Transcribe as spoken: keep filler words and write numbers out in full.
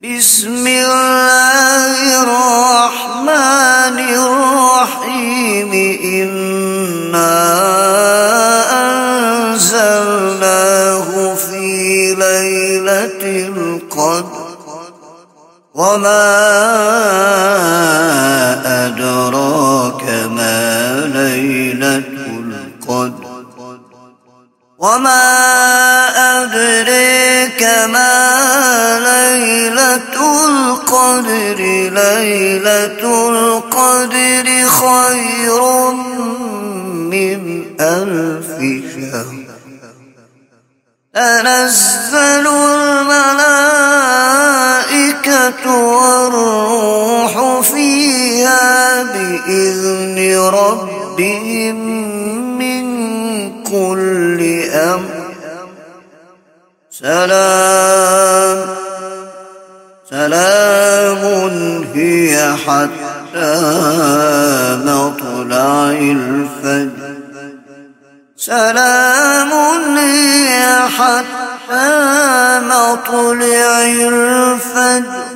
بسم الله الرحمن الرحيم إنا أنزلناه في ليلة القدر وما أدراك ما ليلة القدر وما أدريك ما ليلة القدر ليلة القدر خير من ألف شهر تنزل الملائكة والروح فيها بإذن ربهم من كل أمر سلام سلام هي حتى مطلع الفجر سلام هي حتى مطلع الفجر